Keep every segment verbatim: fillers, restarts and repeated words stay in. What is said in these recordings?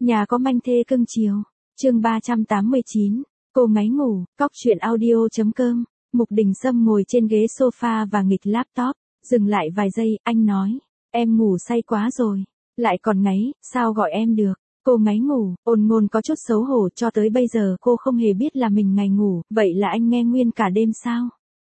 Nhà có manh thê cưng chiều. Chương ba trăm tám mươi chín. Cô ngáy ngủ. Cóc truyện audio.com. Mục Đình Sâm ngồi trên ghế sofa và nghịch laptop, dừng lại vài giây, anh nói, em ngủ say quá rồi, lại còn ngáy, sao gọi em được? Cô ngáy ngủ. Ôn Ngôn có chút xấu hổ, cho tới bây giờ cô không hề biết là mình ngày ngủ, vậy là anh nghe nguyên cả đêm sao?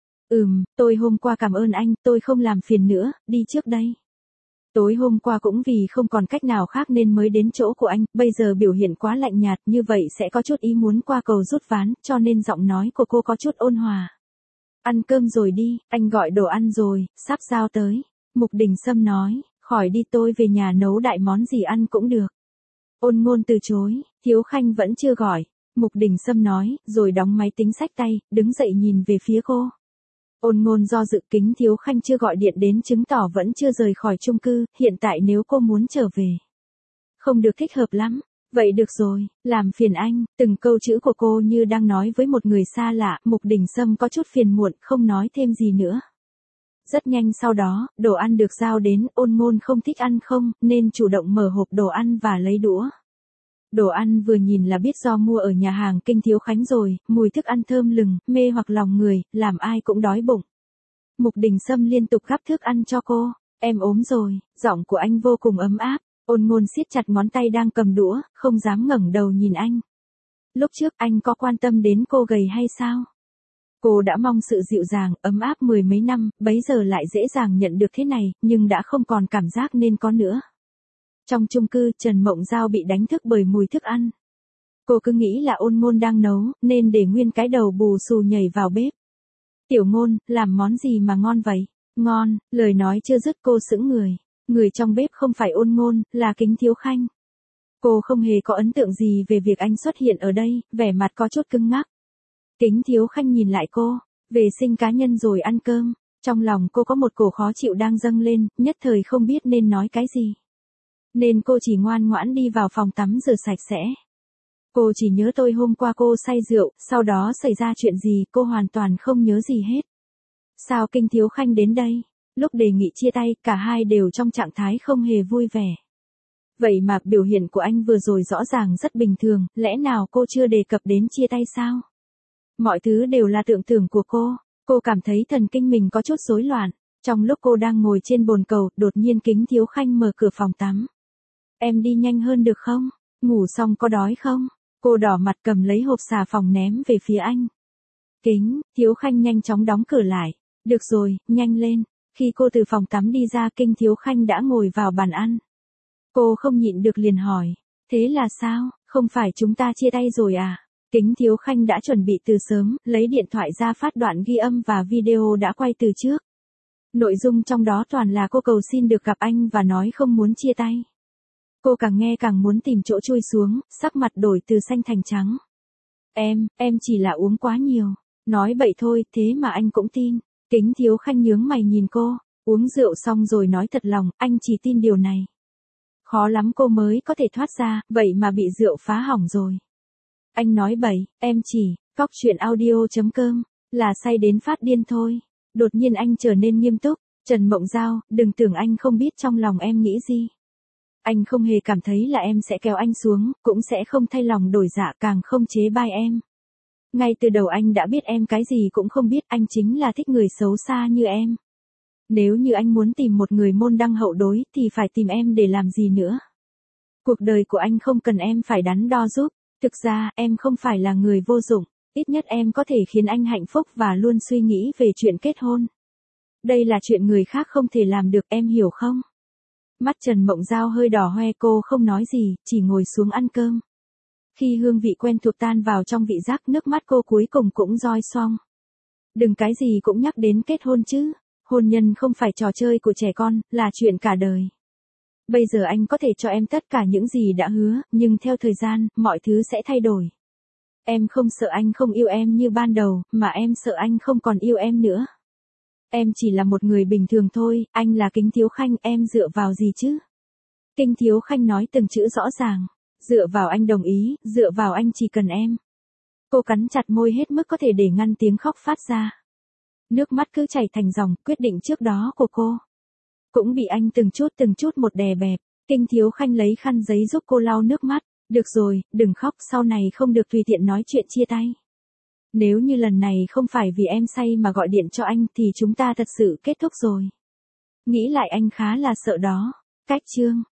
Ừm, tôi hôm qua cảm ơn anh, tôi không làm phiền nữa, đi trước đây. Tối hôm qua cũng vì không còn cách nào khác nên mới đến chỗ của anh, bây giờ biểu hiện quá lạnh nhạt, như vậy sẽ có chút ý muốn qua cầu rút ván, cho nên giọng nói của cô có chút ôn hòa. Ăn cơm rồi đi, anh gọi đồ ăn rồi, sắp giao tới. Mục Đình Sâm nói, khỏi đi, tôi về nhà nấu đại món gì ăn cũng được. Ôn Ngôn từ chối, Thiếu Khanh vẫn chưa gọi. Mục Đình Sâm nói, rồi đóng máy tính xách tay, đứng dậy nhìn về phía cô. Ôn Ngôn do dự, Kính Thiếu Khanh chưa gọi điện đến chứng tỏ vẫn chưa rời khỏi chung cư, hiện tại nếu cô muốn trở về, không được thích hợp lắm. Vậy được rồi, làm phiền anh. Từng câu chữ của cô như đang nói với một người xa lạ. Mục Đình Sâm có chút phiền muộn, không nói thêm gì nữa. Rất nhanh sau đó, đồ ăn được giao đến. Ôn Ngôn không thích ăn không, nên chủ động mở hộp đồ ăn và lấy đũa. Đồ ăn vừa nhìn là biết do mua ở nhà hàng Kinh Thiếu Khánh rồi, mùi thức ăn thơm lừng, mê hoặc lòng người, làm ai cũng đói bụng. Mục Đình Sâm liên tục gắp thức ăn cho cô. Em ốm rồi, giọng của anh vô cùng ấm áp. Ôn Ngôn siết chặt ngón tay đang cầm đũa, không dám ngẩng đầu nhìn anh. Lúc trước anh có quan tâm đến cô gầy hay sao? Cô đã mong sự dịu dàng, ấm áp mười mấy năm, bấy giờ lại dễ dàng nhận được thế này, nhưng đã không còn cảm giác nên có nữa. Trong chung cư, Trần Mộng Giao bị đánh thức bởi mùi thức ăn. Cô cứ nghĩ là Ôn Ngôn đang nấu, nên để nguyên cái đầu bù xù nhảy vào bếp. Tiểu Ngôn, làm món gì mà ngon vậy? Ngon, lời nói chưa dứt cô sững người. Người trong bếp không phải Ôn Ngôn, là Kính Thiếu Khanh. Cô không hề có ấn tượng gì về việc anh xuất hiện ở đây, vẻ mặt có chút cứng ngắc. Kính Thiếu Khanh nhìn lại cô, vệ sinh cá nhân rồi ăn cơm. Trong lòng cô có một cổ khó chịu đang dâng lên, nhất thời không biết nên nói cái gì. Nên cô chỉ ngoan ngoãn đi vào phòng tắm rửa sạch sẽ. Cô chỉ nhớ tôi hôm qua cô say rượu, sau đó xảy ra chuyện gì cô hoàn toàn không nhớ gì hết. Sao Kinh Thiếu Khanh đến đây? Lúc đề nghị chia tay, cả hai đều trong trạng thái không hề vui vẻ. Vậy mà biểu hiện của anh vừa rồi rõ ràng rất bình thường, lẽ nào cô chưa đề cập đến chia tay sao? Mọi thứ đều là tưởng tượng của cô, cô cảm thấy thần kinh mình có chút rối loạn. Trong lúc cô đang ngồi trên bồn cầu, đột nhiên Kính Thiếu Khanh mở cửa phòng tắm. Em đi nhanh hơn được không? Ngủ xong có đói không? Cô đỏ mặt cầm lấy hộp xà phòng ném về phía anh. Kính Thiếu Khanh nhanh chóng đóng cửa lại. Được rồi, nhanh lên. Khi cô từ phòng tắm đi ra, Kinh Thiếu Khanh đã ngồi vào bàn ăn. Cô không nhịn được liền hỏi, thế là sao, không phải chúng ta chia tay rồi à? Kính Thiếu Khanh đã chuẩn bị từ sớm, lấy điện thoại ra phát đoạn ghi âm và video đã quay từ trước. Nội dung trong đó toàn là cô cầu xin được gặp anh và nói không muốn chia tay. Cô càng nghe càng muốn tìm chỗ chui xuống, sắc mặt đổi từ xanh thành trắng. Em, em chỉ là uống quá nhiều. Nói bậy thôi, thế mà anh cũng tin. Kính Thiếu Khanh nhướng mày nhìn cô, uống rượu xong rồi nói thật lòng, anh chỉ tin điều này. Khó lắm cô mới có thể thoát ra, vậy mà bị rượu phá hỏng rồi. Anh nói bậy, em chỉ, cóc truyện audio.com, là say đến phát điên thôi. Đột nhiên anh trở nên nghiêm túc. Trần Mộng Giao, đừng tưởng anh không biết trong lòng em nghĩ gì. Anh không hề cảm thấy là em sẽ kéo anh xuống, cũng sẽ không thay lòng đổi dạ, càng không chế bai em. Ngay từ đầu anh đã biết em cái gì cũng không biết, anh chính là thích người xấu xa như em. Nếu như anh muốn tìm một người môn đăng hậu đối thì phải tìm em để làm gì nữa. Cuộc đời của anh không cần em phải đắn đo giúp. Thực ra em không phải là người vô dụng, ít nhất em có thể khiến anh hạnh phúc và luôn suy nghĩ về chuyện kết hôn. Đây là chuyện người khác không thể làm được, em hiểu không? Mắt Trần Mộng Giao hơi đỏ hoe, cô không nói gì, chỉ ngồi xuống ăn cơm. Khi hương vị quen thuộc tan vào trong vị giác, nước mắt cô cuối cùng cũng roi xong. Đừng cái gì cũng nhắc đến kết hôn chứ. Hôn nhân không phải trò chơi của trẻ con, là chuyện cả đời. Bây giờ anh có thể cho em tất cả những gì đã hứa, nhưng theo thời gian, mọi thứ sẽ thay đổi. Em không sợ anh không yêu em như ban đầu, mà em sợ anh không còn yêu em nữa. Em chỉ là một người bình thường thôi, anh là Kính Thiếu Khanh, em dựa vào gì chứ? Kinh Thiếu Khanh nói từng chữ rõ ràng. Dựa vào anh đồng ý, dựa vào anh chỉ cần em. Cô cắn chặt môi hết mức có thể để ngăn tiếng khóc phát ra. Nước mắt cứ chảy thành dòng, quyết định trước đó của cô cũng bị anh từng chút từng chút một đè bẹp. Kinh Thiếu Khanh lấy khăn giấy giúp cô lau nước mắt. Được rồi, đừng khóc, sau này không được tùy tiện nói chuyện chia tay. Nếu như lần này không phải vì em say mà gọi điện cho anh thì chúng ta thật sự kết thúc rồi. Nghĩ lại anh khá là sợ đó. Cách chương